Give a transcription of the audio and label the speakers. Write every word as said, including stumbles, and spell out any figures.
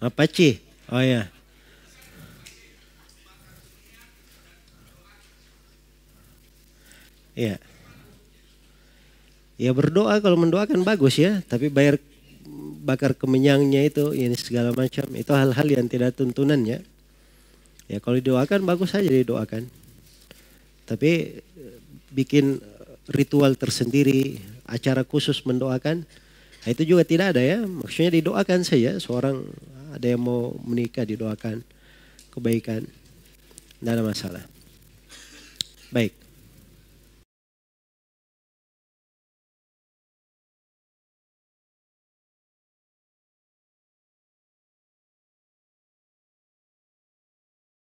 Speaker 1: Apache. Oh ya. Iya. Ya berdoa, kalau mendoakan bagus ya, tapi bayar bakar kemenyangnya itu ini segala macam itu hal-hal yang tidak tuntunannya. Ya kalau didoakan bagus saja didoakan. Tapi bikin ritual tersendiri, acara khusus mendoakan, nah itu juga tidak ada ya. Maksudnya didoakan saja, seorang ada yang mau menikah didoakan kebaikan, tidak ada masalah. Baik.